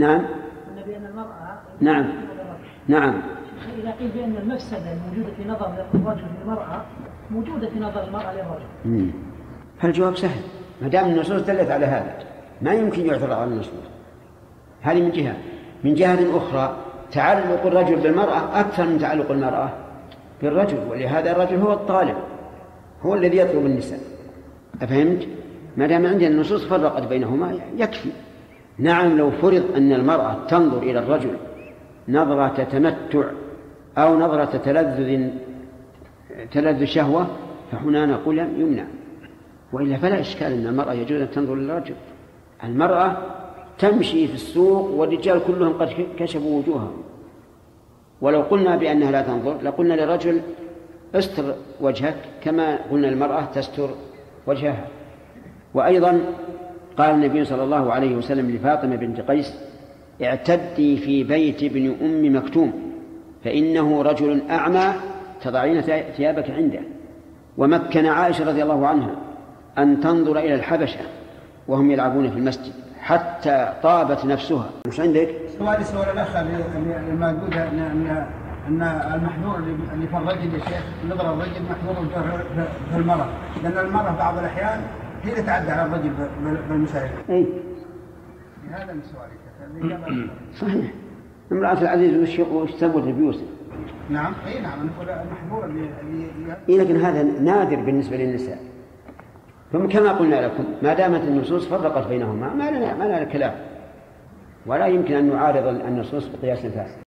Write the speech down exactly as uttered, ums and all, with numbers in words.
نعم. قلنا بأن المرأة نعم نعم. إذا قيل بأن المفسدة الموجودة في نظر الرجل للمرأة موجودة في نظر المرأة للرجل، فالجواب سهل، ما دام النصوص دلت على هذا ما يمكن يعترض على النصوص. هذه من جهة. من جهة أخرى تعلق الرجل بالمرأة أكثر من تعلق المرأة بالرجل، ولهذا الرجل هو الطالب، هو الذي يطلب النساء. أفهمت؟ ما دام عندنا النصوص فرقت بينهما يكفي. نعم، لو فرض أن المرأة تنظر إلى الرجل نظرة تمتع أو نظرة تلذذ تلذذ شهوة فهنا نقول يمنع، وإلا فلا إشكال أن المرأة يجوز أن تنظر للرجل. المرأة تمشي في السوق والرجال كلهم قد كشفوا وجوههم، ولو قلنا بأنها لا تنظر لقلنا للرجل استر وجهك كما قلنا للمرأة تستر وجهها. وأيضا قال النبي صلى الله عليه وسلم لفاطمة بنت قيس: اعتدي في بيت ابن أم مكتوم فإنه رجل أعمى تضعين ثيابك عنده. ومكن عائشة رضي الله عنها أن تنظر إلى الحبشة وهم يلعبون في المسجد حتى طابت نفسها. مش عندك؟ سؤال سؤال الأخ الموجود أن أن المحذور اللي في الرجل يا شيخ نظر الرجل محذور في المرأة، لأن المرأة بعض الأحيان هي تتعدى على الرجل بالمشاهدة. أي هذا من سؤالي. صحيح. امرأة العزيز وش تسوي في يوسف؟ نعم أي نعم نقول المحذور اللي اللي إيه، لكن هذا نادر بالنسبة للنساء. ثم كما قلنا لكم ما دامت النصوص فرقت بينهما ما لنا ما لنا كلام، ولا يمكن أن نعارض النصوص بقياس فاسد.